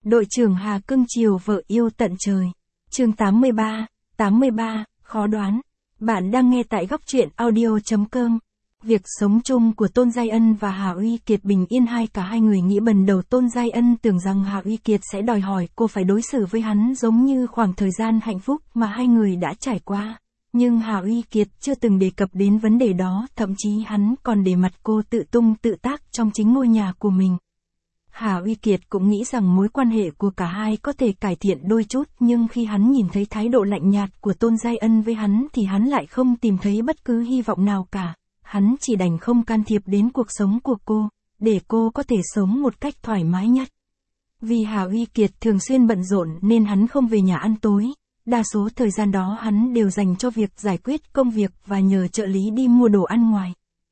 Đội trưởng Hà cưng chiều vợ yêu tận trời. Chương 83, khó đoán. Bạn đang nghe tại góc truyện audio.com. Việc sống chung của Tôn Giai Ân và Hà Uy Kiệt bình yên hay cả hai người nghĩ bần đầu Tôn Giai Ân tưởng rằng Hà Uy Kiệt sẽ đòi hỏi cô phải đối xử với hắn giống như khoảng thời gian hạnh phúc mà hai người đã trải qua. Nhưng Hà Uy Kiệt chưa từng đề cập đến vấn đề đó, thậm chí hắn còn để mặt cô tự tung tự tác trong chính ngôi nhà của mình. Hà Uy Kiệt cũng nghĩ rằng mối quan hệ của cả hai có thể cải thiện đôi chút, nhưng khi hắn nhìn thấy thái độ lạnh nhạt của Tôn Giai Ân với hắn thì hắn lại không tìm thấy bất cứ hy vọng nào cả. Hắn chỉ đành không can thiệp đến cuộc sống của cô, để cô có thể sống một cách thoải mái nhất. Vì Hà Uy Kiệt thường xuyên bận rộn nên hắn không về nhà ăn tối. Đa số thời gian đó hắn đều dành cho việc giải quyết công việc và nhờ trợ lý đi mua đồ ăn ngoài.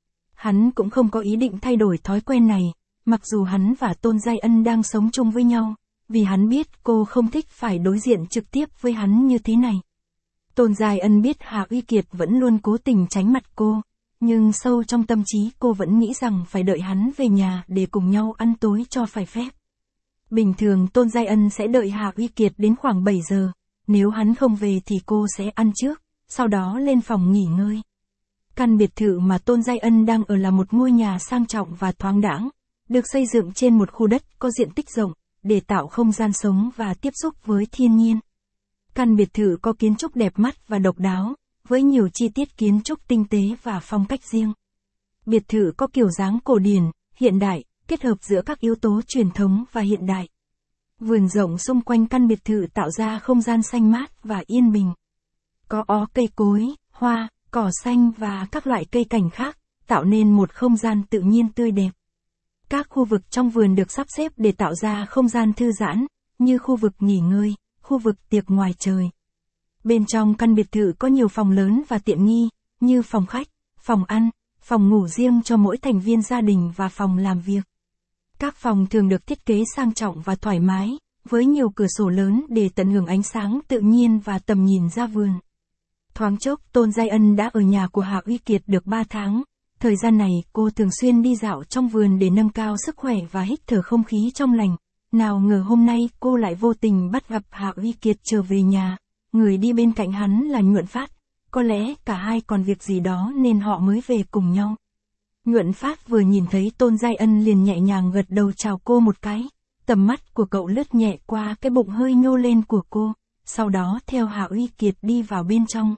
Hắn cũng không có ý định thay đổi thói quen này, mặc dù hắn và Tôn Giai Ân đang sống chung với nhau, vì hắn biết cô không thích phải đối diện trực tiếp với hắn như thế này. Tôn Giai Ân biết Hà Uy Kiệt vẫn luôn cố tình tránh mặt cô, nhưng sâu trong tâm trí cô vẫn nghĩ rằng phải đợi hắn về nhà để cùng nhau ăn tối cho phải phép. Bình thường Tôn Giai Ân sẽ đợi Hà Uy Kiệt đến khoảng 7 giờ, nếu hắn không về thì cô sẽ ăn trước, sau đó lên phòng nghỉ ngơi. Căn biệt thự mà Tôn Giai Ân đang ở là một ngôi nhà sang trọng và thoáng đãng, được xây dựng trên một khu đất có diện tích rộng, để tạo không gian sống và tiếp xúc với thiên nhiên. Căn biệt thự có kiến trúc đẹp mắt và độc đáo, với nhiều chi tiết kiến trúc tinh tế và phong cách riêng. Biệt thự có kiểu dáng cổ điển, hiện đại, kết hợp giữa các yếu tố truyền thống và hiện đại. Vườn rộng xung quanh căn biệt thự tạo ra không gian xanh mát và yên bình. Có cây cối, hoa, cỏ xanh và các loại cây cảnh khác, tạo nên một không gian tự nhiên tươi đẹp. Các khu vực trong vườn được sắp xếp để tạo ra không gian thư giãn, như khu vực nghỉ ngơi, khu vực tiệc ngoài trời. Bên trong căn biệt thự có nhiều phòng lớn và tiện nghi, như phòng khách, phòng ăn, phòng ngủ riêng cho mỗi thành viên gia đình và phòng làm việc. Các phòng thường được thiết kế sang trọng và thoải mái, với nhiều cửa sổ lớn để tận hưởng ánh sáng tự nhiên và tầm nhìn ra vườn. Thoáng chốc Tôn Giai Ân đã ở nhà của Hà Uy Kiệt được 3 tháng. Thời gian này cô thường xuyên đi dạo trong vườn để nâng cao sức khỏe và hít thở không khí trong lành. Nào ngờ hôm nay cô lại vô tình bắt gặp Hà Uy Kiệt trở về nhà. Người đi bên cạnh hắn là Nhuận Phát. Có lẽ cả hai còn việc gì đó nên họ mới về cùng nhau. Nhuận Phát vừa nhìn thấy Tôn Giai Ân liền nhẹ nhàng gật đầu chào cô một cái. Tầm mắt của cậu lướt nhẹ qua cái bụng hơi nhô lên của cô, sau đó theo Hà Uy Kiệt đi vào bên trong.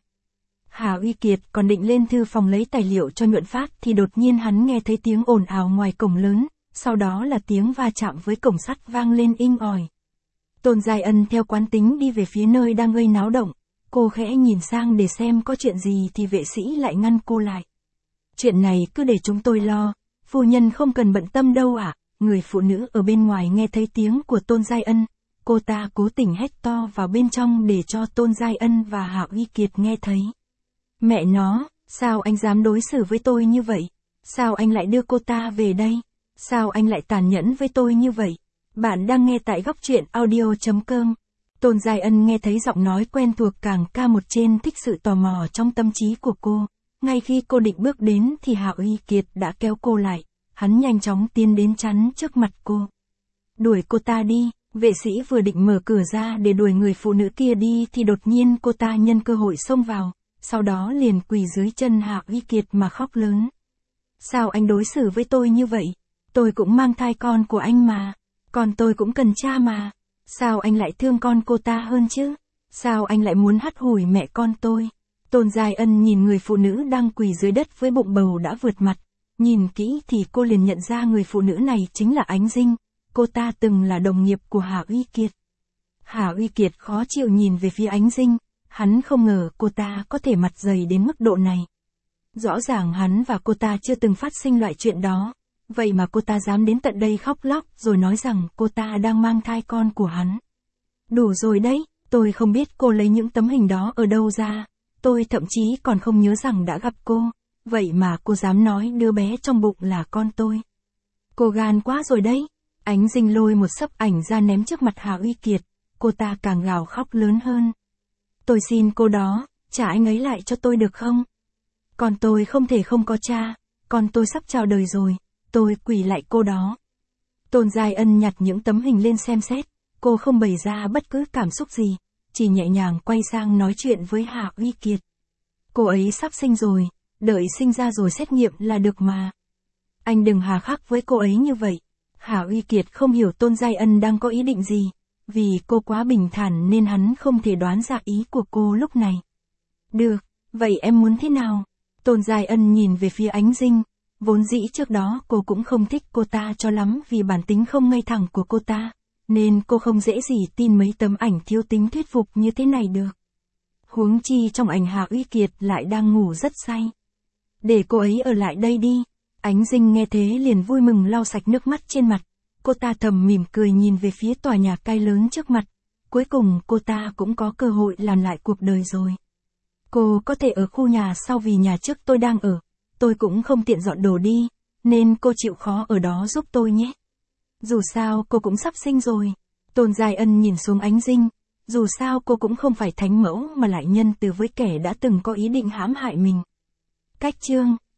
Hà Uy Kiệt còn định lên thư phòng lấy tài liệu cho Nhuận Phát thì đột nhiên hắn nghe thấy tiếng ồn ào ngoài cổng lớn, sau đó là tiếng va chạm với cổng sắt vang lên inh ỏi. Tôn Giai Ân theo quán tính đi về phía nơi đang gây náo động, cô khẽ nhìn sang để xem có chuyện gì thì vệ sĩ lại ngăn cô lại. Chuyện này cứ để chúng tôi lo, phu nhân không cần bận tâm đâu ạ. Người phụ nữ ở bên ngoài nghe thấy tiếng của Tôn Giai Ân, cô ta cố tình hét to vào bên trong để cho Tôn Giai Ân và Hà Uy Kiệt nghe thấy. Mẹ nó, sao anh dám đối xử với tôi như vậy? Sao anh lại đưa cô ta về đây? Sao anh lại tàn nhẫn với tôi như vậy? Bạn đang nghe tại góc truyện audio.com. Tôn Giai Ân nghe thấy giọng nói quen thuộc càng ca một trên thích sự tò mò trong tâm trí của cô. Ngay khi cô định bước đến thì Hà Uy Kiệt đã kéo cô lại. Hắn nhanh chóng tiến đến chắn trước mặt cô. Đuổi cô ta đi. Vệ sĩ vừa định mở cửa ra để đuổi người phụ nữ kia đi thì đột nhiên cô ta nhân cơ hội xông vào. Sau đó liền quỳ dưới chân Hà Uy Kiệt mà khóc lớn. Sao anh đối xử với tôi như vậy? Tôi cũng mang thai con của anh mà. Con tôi cũng cần cha mà. Sao anh lại thương con cô ta hơn chứ? Sao anh lại muốn hắt hủi mẹ con tôi? Tôn Giai Ân nhìn người phụ nữ đang quỳ dưới đất với bụng bầu đã vượt mặt. Nhìn kỹ thì cô liền nhận ra người phụ nữ này chính là Ánh Dinh. Cô ta từng là đồng nghiệp của Hà Uy Kiệt. Hà Uy Kiệt khó chịu nhìn về phía Ánh Dinh. Hắn không ngờ cô ta có thể mặt dày đến mức độ này. Rõ ràng hắn và cô ta chưa từng phát sinh loại chuyện đó. Vậy mà cô ta dám đến tận đây khóc lóc rồi nói rằng cô ta đang mang thai con của hắn. Đủ rồi đấy, tôi không biết cô lấy những tấm hình đó ở đâu ra. Tôi thậm chí còn không nhớ rằng đã gặp cô. Vậy mà cô dám nói đứa bé trong bụng là con tôi. Cô gan quá rồi đấy. Ánh Dinh lôi một xấp ảnh ra ném trước mặt Hà Uy Kiệt. Cô ta càng gào khóc lớn hơn. Tôi xin cô đó, trả anh ấy lại cho tôi được không? Con tôi không thể không có cha, con tôi sắp chào đời rồi, tôi quỳ lại cô đó. Tôn Giai Ân nhặt những tấm hình lên xem xét, cô không bày ra bất cứ cảm xúc gì, chỉ nhẹ nhàng quay sang nói chuyện với Hạ Uy Kiệt. Cô ấy sắp sinh rồi, đợi sinh ra rồi xét nghiệm là được mà. Anh đừng hà khắc với cô ấy như vậy. Hạ Uy Kiệt không hiểu Tôn Giai Ân đang có ý định gì, vì cô quá bình thản nên hắn không thể đoán ra ý của cô lúc này. Được, vậy em muốn thế nào? Tôn Giai Ân nhìn về phía Ánh Dinh, vốn dĩ trước đó cô cũng không thích cô ta cho lắm vì bản tính không ngay thẳng của cô ta, nên cô không dễ gì tin mấy tấm ảnh thiếu tính thuyết phục như thế này được. Huống chi trong ảnh Hạ Uy Kiệt lại đang ngủ rất say. Để cô ấy ở lại đây đi. Ánh Dinh nghe thế liền vui mừng lau sạch nước mắt trên mặt. Cô ta thầm mỉm cười nhìn về phía tòa nhà cai lớn trước mặt. Cuối cùng cô ta cũng có cơ hội làm lại cuộc đời rồi. Cô có thể ở khu nhà sau vì nhà trước tôi đang ở. Tôi cũng không tiện dọn đồ đi, nên cô chịu khó ở đó giúp tôi nhé. Dù sao cô cũng sắp sinh rồi. Tôn Giai Ân nhìn xuống Ánh Dinh. Dù sao cô cũng không phải thánh mẫu mà lại nhân từ với kẻ đã từng có ý định hãm hại mình. Cách chương